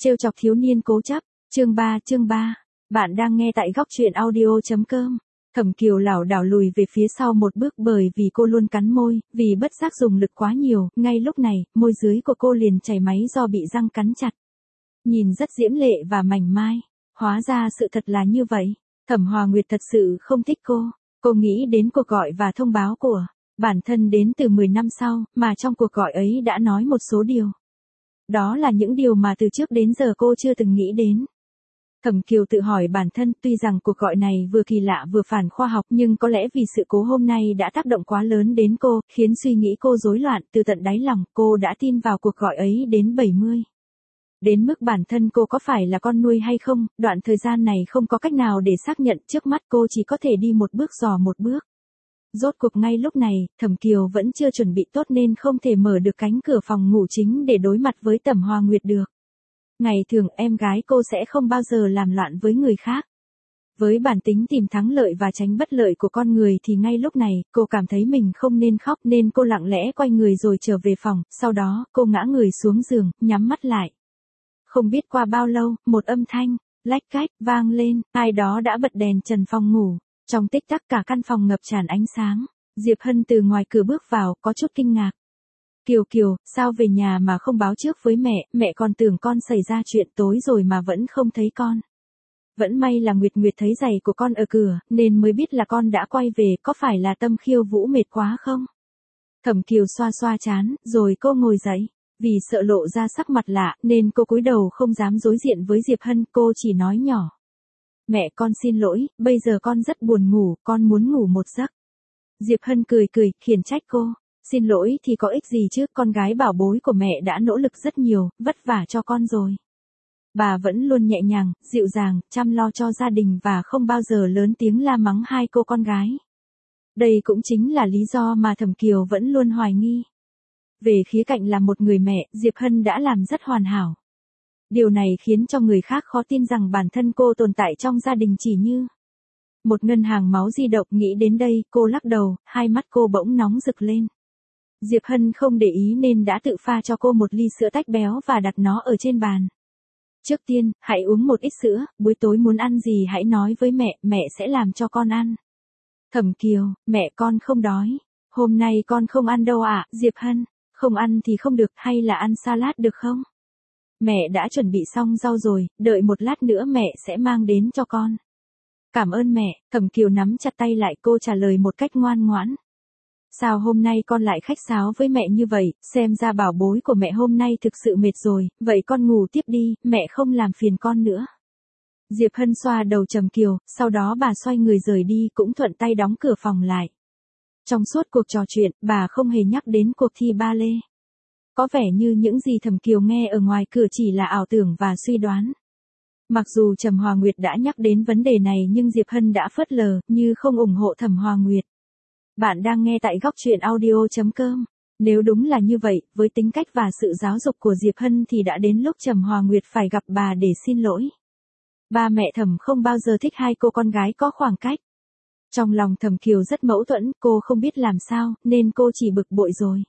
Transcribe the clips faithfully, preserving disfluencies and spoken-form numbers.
Trêu chọc thiếu niên cố chấp, chương ba chương ba. Bạn đang nghe tại góc truyện audio.com. Thẩm Kiều lảo đảo lùi về phía sau một bước bởi vì cô luôn cắn môi, vì bất giác dùng lực quá nhiều, ngay lúc này, môi dưới của cô liền chảy máy do bị răng cắn chặt. Nhìn rất diễm lệ và mảnh mai, hóa ra sự thật là như vậy. Thẩm Hòa Nguyệt thật sự không thích cô. Cô nghĩ đến cuộc gọi và thông báo của bản thân đến từ mười năm sau, mà trong cuộc gọi ấy đã nói một số điều. Đó là những điều mà từ trước đến giờ cô chưa từng nghĩ đến. Thẩm Kiều tự hỏi bản thân, tuy rằng cuộc gọi này vừa kỳ lạ vừa phản khoa học, nhưng có lẽ vì sự cố hôm nay đã tác động quá lớn đến cô, khiến suy nghĩ cô rối loạn. Từ tận đáy lòng, cô đã tin vào cuộc gọi ấy đến bảy mươi. Đến mức bản thân cô có phải là con nuôi hay không, đoạn thời gian này không có cách nào để xác nhận, trước mắt cô chỉ có thể đi một bước dò một bước. Rốt cuộc ngay lúc này, Thẩm Kiều vẫn chưa chuẩn bị tốt nên không thể mở được cánh cửa phòng ngủ chính để đối mặt với Thẩm Hòa Nguyệt được. Ngày thường em gái cô sẽ không bao giờ làm loạn với người khác. Với bản tính tìm thắng lợi và tránh bất lợi của con người thì ngay lúc này, cô cảm thấy mình không nên khóc nên cô lặng lẽ quay người rồi trở về phòng, sau đó cô ngã người xuống giường, nhắm mắt lại. Không biết qua bao lâu, một âm thanh, lách cách, vang lên, ai đó đã bật đèn trần phòng ngủ. Trong tích tắc cả căn phòng ngập tràn ánh sáng, Diệp Hân từ ngoài cửa bước vào, có chút kinh ngạc. Kiều Kiều, sao về nhà mà không báo trước với mẹ, mẹ còn tưởng con xảy ra chuyện tối rồi mà vẫn không thấy con. Vẫn may là Nguyệt Nguyệt thấy giày của con ở cửa, nên mới biết là con đã quay về, có phải là Tâm Khiêu Vũ mệt quá không? Thẩm Kiều xoa xoa trán, rồi cô ngồi dậy. Vì sợ lộ ra sắc mặt lạ, nên cô cúi đầu không dám đối diện với Diệp Hân, cô chỉ nói nhỏ. Mẹ con xin lỗi, bây giờ con rất buồn ngủ, con muốn ngủ một giấc. Diệp Hân cười cười, khiển trách cô. Xin lỗi thì có ích gì chứ, con gái bảo bối của mẹ đã nỗ lực rất nhiều, vất vả cho con rồi. Bà vẫn luôn nhẹ nhàng, dịu dàng, chăm lo cho gia đình và không bao giờ lớn tiếng la mắng hai cô con gái. Đây cũng chính là lý do mà Thẩm Kiều vẫn luôn hoài nghi. Về khía cạnh là một người mẹ, Diệp Hân đã làm rất hoàn hảo. Điều này khiến cho người khác khó tin rằng bản thân cô tồn tại trong gia đình chỉ như một ngân hàng máu di động. Nghĩ đến đây, cô lắc đầu, hai mắt cô bỗng nóng rực lên. Diệp Hân không để ý nên đã tự pha cho cô một ly sữa tách béo và đặt nó ở trên bàn. Trước tiên, hãy uống một ít sữa, buổi tối muốn ăn gì hãy nói với mẹ, mẹ sẽ làm cho con ăn. Thẩm Kiều, mẹ con không đói. Hôm nay con không ăn đâu ạ. Diệp Hân, không ăn thì không được, hay là ăn salad được không? Mẹ đã chuẩn bị xong rau rồi, đợi một lát nữa mẹ sẽ mang đến cho con. Cảm ơn mẹ. Thẩm Kiều nắm chặt tay lại, cô trả lời một cách ngoan ngoãn. Sao hôm nay con lại khách sáo với mẹ như vậy, xem ra bảo bối của mẹ hôm nay thực sự mệt rồi, vậy con ngủ tiếp đi, mẹ không làm phiền con nữa. Diệp Hân xoa đầu Trầm Kiều, sau đó bà xoay người rời đi, cũng thuận tay đóng cửa phòng lại. Trong suốt cuộc trò chuyện, bà không hề nhắc đến cuộc thi ba lê. Có vẻ như những gì Thẩm Kiều nghe ở ngoài cửa chỉ là ảo tưởng và suy đoán. Mặc dù Thẩm Hòa Nguyệt đã nhắc đến vấn đề này nhưng Diệp Hân đã phớt lờ, như không ủng hộ Thẩm Hòa Nguyệt. Bạn đang nghe tại góc truyện audio.com. Nếu đúng là như vậy, với tính cách và sự giáo dục của Diệp Hân thì đã đến lúc Thẩm Hòa Nguyệt phải gặp bà để xin lỗi. Ba mẹ Thẩm không bao giờ thích hai cô con gái có khoảng cách. Trong lòng Thẩm Kiều rất mâu thuẫn, cô không biết làm sao, nên cô chỉ bực bội rồi.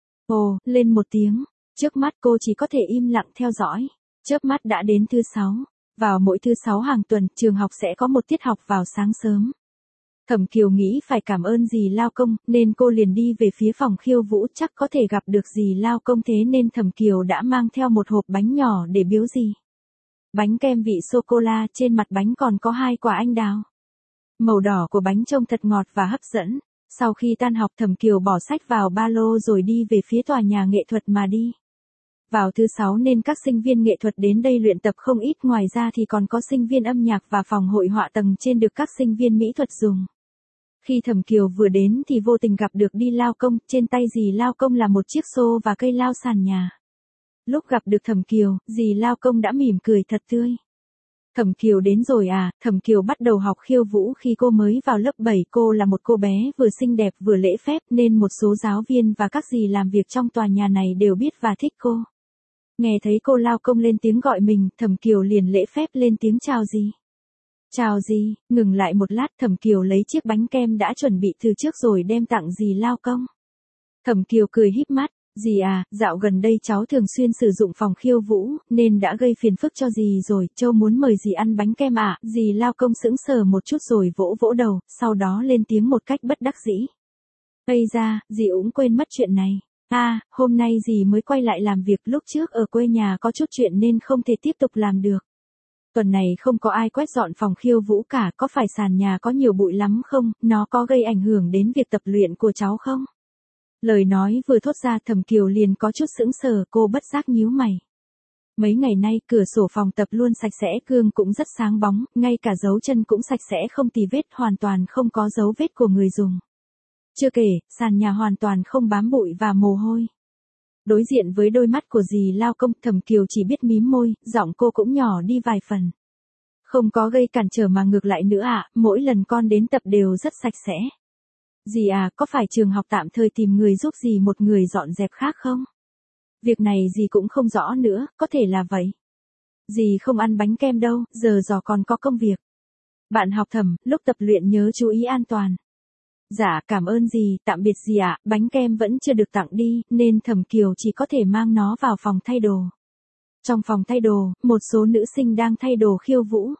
Ồ, lên một tiếng. Trước mắt cô chỉ có thể im lặng theo dõi. Chớp mắt đã đến thứ sáu. Vào mỗi thứ sáu hàng tuần, trường học sẽ có một tiết học vào sáng sớm. Thẩm Kiều nghĩ phải cảm ơn dì Lao Công, nên cô liền đi về phía phòng khiêu vũ, chắc có thể gặp được dì Lao Công, thế nên Thẩm Kiều đã mang theo một hộp bánh nhỏ để biếu dì. Bánh kem vị sô-cô-la, trên mặt bánh còn có hai quả anh đào. Màu đỏ của bánh trông thật ngọt và hấp dẫn. Sau khi tan học, Thẩm Kiều bỏ sách vào ba lô rồi đi về phía tòa nhà nghệ thuật mà đi. Vào thứ sáu nên các sinh viên nghệ thuật đến đây luyện tập không ít, ngoài ra thì còn có sinh viên âm nhạc và phòng hội họa tầng trên được các sinh viên mỹ thuật dùng. Khi Thẩm Kiều vừa đến thì vô tình gặp được Đi Lao Công, trên tay dì Lao Công là một chiếc xô và cây lao sàn nhà. Lúc gặp được Thẩm Kiều, dì Lao Công đã mỉm cười thật tươi. Thẩm Kiều đến rồi à? Thẩm Kiều bắt đầu học khiêu vũ khi cô mới vào lớp bảy, cô là một cô bé vừa xinh đẹp vừa lễ phép nên một số giáo viên và các dì làm việc trong tòa nhà này đều biết và thích cô. Nghe thấy cô Lao Công lên tiếng gọi mình, Thẩm Kiều liền lễ phép lên tiếng chào dì. Chào dì. Ngừng lại một lát, Thẩm Kiều lấy chiếc bánh kem đã chuẩn bị từ trước rồi đem tặng dì Lao Công. Thẩm Kiều cười híp mắt, Dì à, dạo gần đây cháu thường xuyên sử dụng phòng khiêu vũ, nên đã gây phiền phức cho dì rồi, Châu muốn mời dì ăn bánh kem ạ. À. Dì lao công sững sờ một chút rồi vỗ vỗ đầu, sau đó lên tiếng một cách bất đắc dĩ. Ây ra, dì cũng quên mất chuyện này. À, hôm nay dì mới quay lại làm việc, lúc trước ở quê nhà có chút chuyện nên không thể tiếp tục làm được. Tuần này không có ai quét dọn phòng khiêu vũ cả, có phải sàn nhà có nhiều bụi lắm không, nó có gây ảnh hưởng đến việc tập luyện của cháu không? Lời nói vừa thốt ra Thẩm Kiều liền có chút sững sờ, cô bất giác nhíu mày. Mấy ngày nay cửa sổ phòng tập luôn sạch sẽ, gương cũng rất sáng bóng, ngay cả dấu chân cũng sạch sẽ không tì vết, hoàn toàn không có dấu vết của người dùng. Chưa kể, sàn nhà hoàn toàn không bám bụi và mồ hôi. Đối diện với đôi mắt của dì lao công, Thẩm Kiều chỉ biết mím môi, giọng cô cũng nhỏ đi vài phần. Không có gây cản trở mà ngược lại nữa ạ, à, mỗi lần con đến tập đều rất sạch sẽ. Dì à, có phải trường học tạm thời tìm người giúp dì một người dọn dẹp khác không? Việc này dì cũng không rõ nữa, có thể là vậy. Dì không ăn bánh kem đâu, giờ dò còn có công việc. Bạn học Thẩm, lúc tập luyện nhớ chú ý an toàn. Dạ, cảm ơn dì, tạm biệt dì ạ, bánh kem vẫn chưa được tặng đi, nên Thẩm Kiều chỉ có thể mang nó vào phòng thay đồ. Trong phòng thay đồ, một số nữ sinh đang thay đồ khiêu vũ.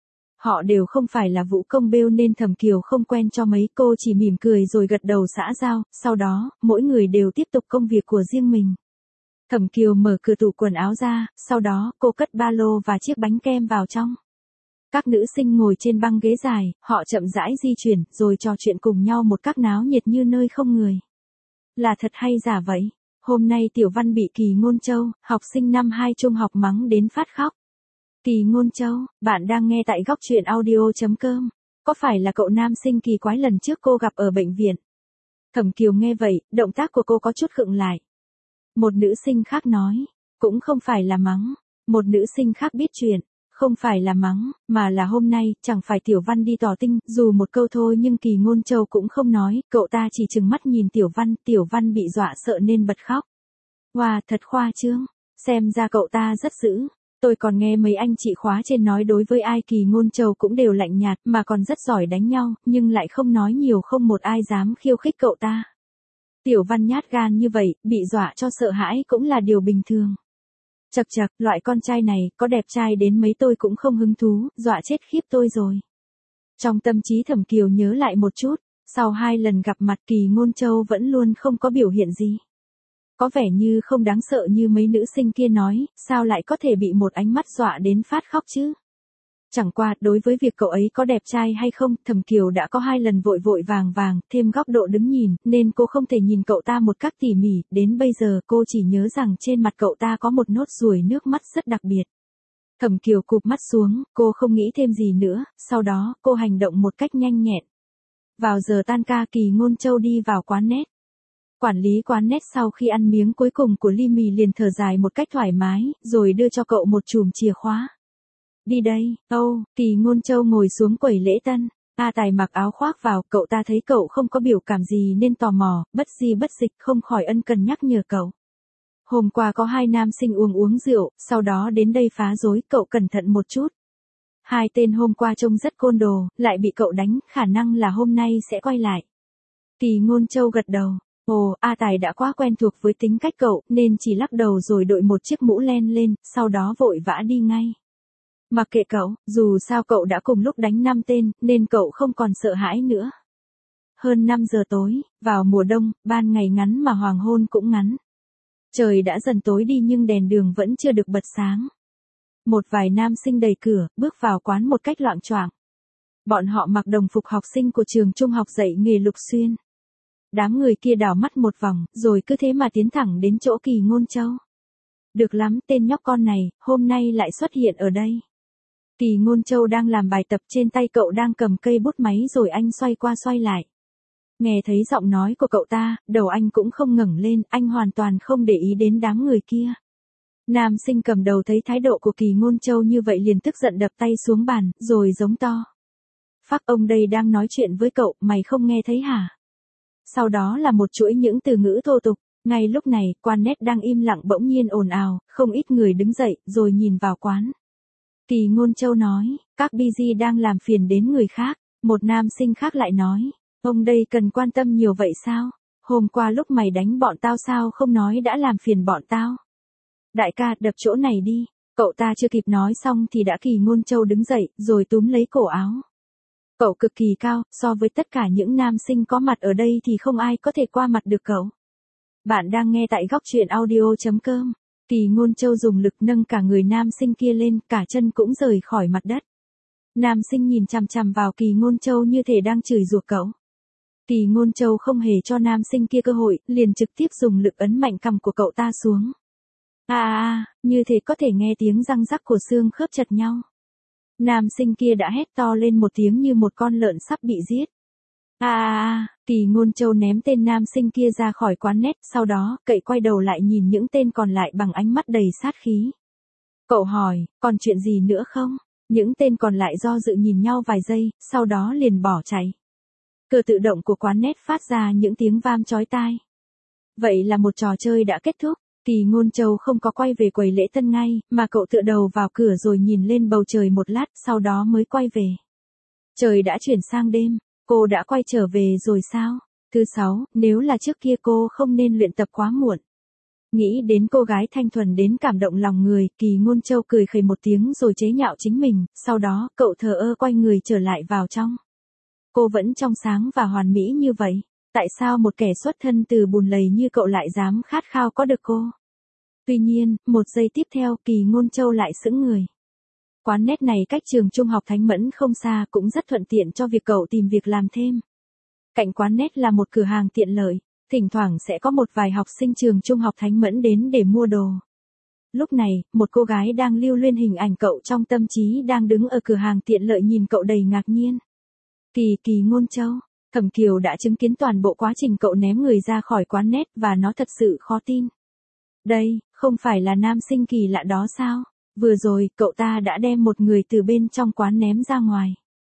Họ đều không phải là vũ công bêu nên Thẩm Kiều không quen cho mấy, cô chỉ mỉm cười rồi gật đầu xã giao, sau đó, mỗi người đều tiếp tục công việc của riêng mình. Thẩm Kiều mở cửa tủ quần áo ra, sau đó, cô cất ba lô và chiếc bánh kem vào trong. Các nữ sinh ngồi trên băng ghế dài, họ chậm rãi di chuyển, rồi trò chuyện cùng nhau một cách náo nhiệt như nơi không người. Là thật hay giả vậy? Hôm nay Tiểu Văn bị Kỳ Ngôn Châu, học sinh năm hai trung học mắng đến phát khóc. Kỳ Ngôn Châu, bạn đang nghe tại góc truyện audio chấm com. Có phải là cậu nam sinh kỳ quái lần trước cô gặp ở bệnh viện? Thẩm Kiều nghe vậy, động tác của cô có chút khựng lại. Một nữ sinh khác nói, cũng không phải là mắng. Một nữ sinh khác biết chuyện, không phải là mắng, mà là hôm nay, chẳng phải Tiểu Văn đi tỏ tình, dù một câu thôi nhưng Kỳ Ngôn Châu cũng không nói, cậu ta chỉ trừng mắt nhìn Tiểu Văn, Tiểu Văn bị dọa sợ nên bật khóc. Wow, thật khoa trương, xem ra cậu ta rất dữ. Tôi còn nghe mấy anh chị khóa trên nói đối với ai Kỳ Ngôn Châu cũng đều lạnh nhạt mà còn rất giỏi đánh nhau, nhưng lại không nói nhiều, không một ai dám khiêu khích cậu ta. Tiểu Văn nhát gan như vậy, bị dọa cho sợ hãi cũng là điều bình thường. Chậc chậc, loại con trai này, có đẹp trai đến mấy tôi cũng không hứng thú, dọa chết khiếp tôi rồi. Trong tâm trí Thẩm Kiều nhớ lại một chút, sau hai lần gặp mặt Kỳ Ngôn Châu vẫn luôn không có biểu hiện gì. Có vẻ như không đáng sợ như mấy nữ sinh kia nói, sao lại có thể bị một ánh mắt dọa đến phát khóc chứ? Chẳng qua, đối với việc cậu ấy có đẹp trai hay không, Thẩm Kiều đã có hai lần vội vội vàng vàng, thêm góc độ đứng nhìn, nên cô không thể nhìn cậu ta một cách tỉ mỉ, đến bây giờ cô chỉ nhớ rằng trên mặt cậu ta có một nốt ruồi nước mắt rất đặc biệt. Thẩm Kiều cụp mắt xuống, cô không nghĩ thêm gì nữa, sau đó, cô hành động một cách nhanh nhẹn. Vào giờ tan ca Kỳ Ngôn Châu đi vào quán nét. Quản lý quán nét sau khi ăn miếng cuối cùng của ly mì liền thở dài một cách thoải mái, rồi đưa cho cậu một chùm chìa khóa. Đi đây, âu, oh, Kỳ Ngôn Châu ngồi xuống quầy lễ tân, A Tài mặc áo khoác vào, cậu ta thấy cậu không có biểu cảm gì nên tò mò, bất di bất dịch không khỏi ân cần nhắc nhở cậu. Hôm qua có hai nam sinh uống uống rượu, sau đó đến đây phá rối, cậu cẩn thận một chút. Hai tên hôm qua trông rất côn đồ, lại bị cậu đánh, khả năng là hôm nay sẽ quay lại. Kỳ Ngôn Châu gật đầu. Ồ, A Tài đã quá quen thuộc với tính cách cậu, nên chỉ lắc đầu rồi đội một chiếc mũ len lên, sau đó vội vã đi ngay. Mặc kệ cậu, dù sao cậu đã cùng lúc đánh năm tên, nên cậu không còn sợ hãi nữa. Hơn năm giờ tối, vào mùa đông, ban ngày ngắn mà hoàng hôn cũng ngắn. Trời đã dần tối đi nhưng đèn đường vẫn chưa được bật sáng. Một vài nam sinh đẩy cửa, bước vào quán một cách loạng choạng. Bọn họ mặc đồng phục học sinh của trường trung học dạy nghề Lục Xuyên. Đám người kia đảo mắt một vòng, rồi cứ thế mà tiến thẳng đến chỗ Kỳ Ngôn Châu. Được lắm, tên nhóc con này, hôm nay lại xuất hiện ở đây. Kỳ Ngôn Châu đang làm bài tập, trên tay cậu đang cầm cây bút máy rồi anh xoay qua xoay lại. Nghe thấy giọng nói của cậu ta, đầu anh cũng không ngẩng lên, anh hoàn toàn không để ý đến đám người kia. Nam sinh cầm đầu thấy thái độ của Kỳ Ngôn Châu như vậy liền tức giận đập tay xuống bàn, rồi giống to. Phác, ông đây đang nói chuyện với cậu, mày không nghe thấy hả? Sau đó là một chuỗi những từ ngữ thô tục. Ngay lúc này, quán nét đang im lặng bỗng nhiên ồn ào, không ít người đứng dậy, rồi nhìn vào quán. Kỳ Ngôn Châu nói, các busy đang làm phiền đến người khác. Một nam sinh khác lại nói, ông đây cần quan tâm nhiều vậy sao? hôm qua lúc mày đánh bọn tao sao không nói đã làm phiền bọn tao. Đại ca, đập chỗ này đi. Cậu ta chưa kịp nói xong thì đã Kỳ Ngôn Châu đứng dậy, rồi túm lấy cổ áo. Cậu cực kỳ cao, so với tất cả những nam sinh có mặt ở đây thì không ai có thể qua mặt được cậu. Bạn đang nghe tại góc truyện audio.com. Kỳ Ngôn Châu dùng lực nâng cả người nam sinh kia lên, cả chân cũng rời khỏi mặt đất. Nam sinh nhìn chằm chằm vào Kỳ Ngôn Châu như thể đang chửi rủa cậu. Kỳ Ngôn Châu không hề cho nam sinh kia cơ hội, liền trực tiếp dùng lực ấn mạnh cằm của cậu ta xuống. À à, như thế có thể nghe tiếng răng rắc của xương khớp chật nhau. Nam sinh kia đã hét to lên một tiếng như một con lợn sắp bị giết. À à à, Kỳ Ngôn Châu ném tên nam sinh kia ra khỏi quán net, sau đó, cậy quay đầu lại nhìn những tên còn lại bằng ánh mắt đầy sát khí. Cậu hỏi, còn chuyện gì nữa không? Những tên còn lại do dự nhìn nhau vài giây, sau đó liền bỏ chạy. Cửa tự động của quán net phát ra những tiếng vang chói tai. Vậy là một trò chơi đã kết thúc. Kỳ Ngôn Châu không có quay về quầy lễ tân ngay, mà cậu tựa đầu vào cửa rồi nhìn lên bầu trời một lát, sau đó mới quay về. Trời đã chuyển sang đêm, cô đã quay trở về rồi sao? Thứ sáu, nếu là trước kia cô không nên luyện tập quá muộn. Nghĩ đến cô gái thanh thuần đến cảm động lòng người, Kỳ Ngôn Châu cười khẩy một tiếng rồi chế nhạo chính mình, sau đó, cậu thờ ơ quay người trở lại vào trong. Cô vẫn trong sáng và hoàn mỹ như vậy. Tại sao một kẻ xuất thân từ bùn lầy như cậu lại dám khát khao có được cô? Tuy nhiên, một giây tiếp theo Kỳ Ngôn Châu lại sững người. Quán net này cách trường trung học Thánh Mẫn không xa, cũng rất thuận tiện cho việc cậu tìm việc làm thêm. Cạnh quán net là một cửa hàng tiện lợi, thỉnh thoảng sẽ có một vài học sinh trường trung học Thánh Mẫn đến để mua đồ. Lúc này, một cô gái đang lưu luyến hình ảnh cậu trong tâm trí đang đứng ở cửa hàng tiện lợi nhìn cậu đầy ngạc nhiên. Kỳ Kỳ Ngôn Châu. Thẩm Kiều đã chứng kiến toàn bộ quá trình cậu ném người ra khỏi quán net và nó thật sự khó tin. Đây, không phải là nam sinh kỳ lạ đó sao? Vừa rồi, cậu ta đã đem một người từ bên trong quán ném ra ngoài.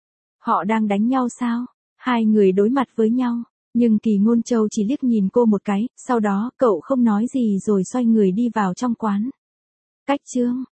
Họ đang đánh nhau sao? Hai người đối mặt với nhau, nhưng Kỳ Ngôn Châu chỉ liếc nhìn cô một cái, sau đó, cậu không nói gì rồi xoay người đi vào trong quán. Cách chương